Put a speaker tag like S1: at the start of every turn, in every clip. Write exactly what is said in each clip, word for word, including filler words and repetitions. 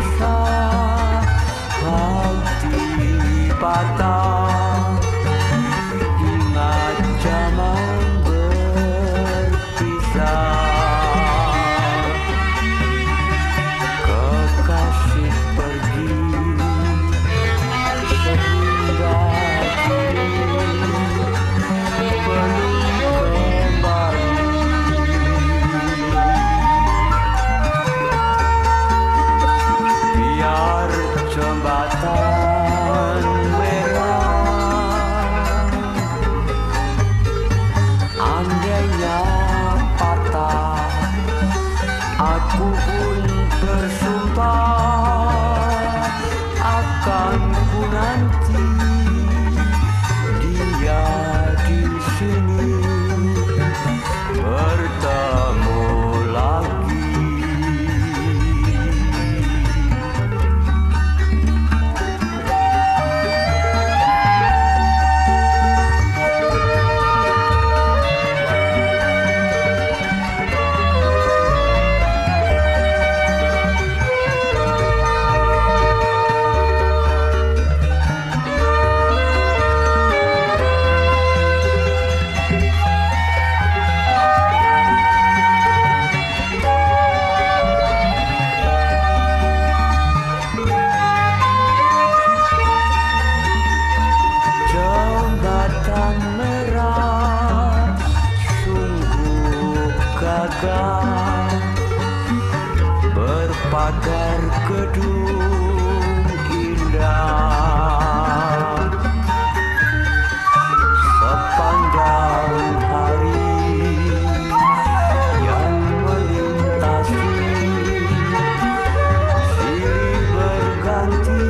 S1: susah, hati patah, ingat zaman berpisah. Kekasih pergi sehingga kini belum kembali. Biar jembatan merah andainya patah, aku pun bersumpah akan ku nanti dia di sini bertemu lagi. Jembatan merah sungguh gagah, berpagar gedung indah. Sepanjang hari yang melintasi, silih berganti,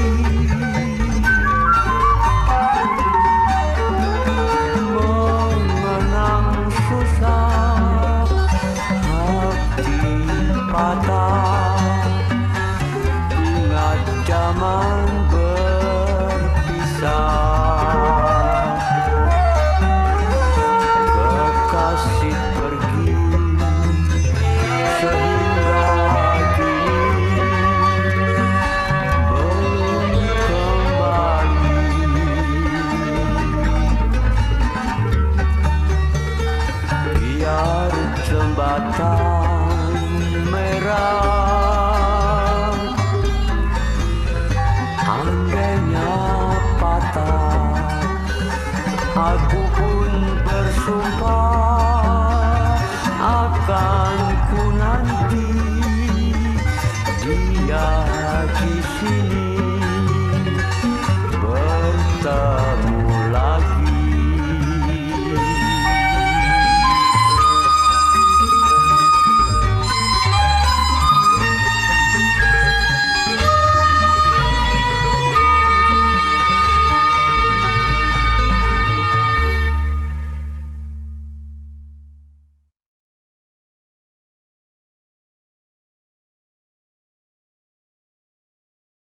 S1: mengenang susah, hati patah, ingat zaman berpisah. Kekasih pergi sehingga kini belum kembali. Biar jembatan merah andainya patah, aku pun bersumpah akan ku nanti dia di sini